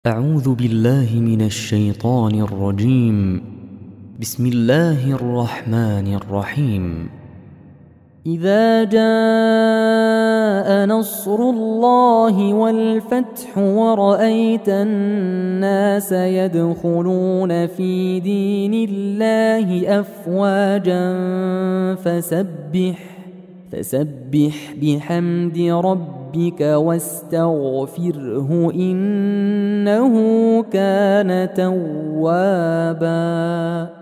أعوذ بالله من الشيطان الرجيم. بسم الله الرحمن الرحيم. إذا جاء نصر الله والفتح ورأيت الناس يدخلون في دين الله أفواجا فسبح بحمد ربك واستغفره إنه كان توابا.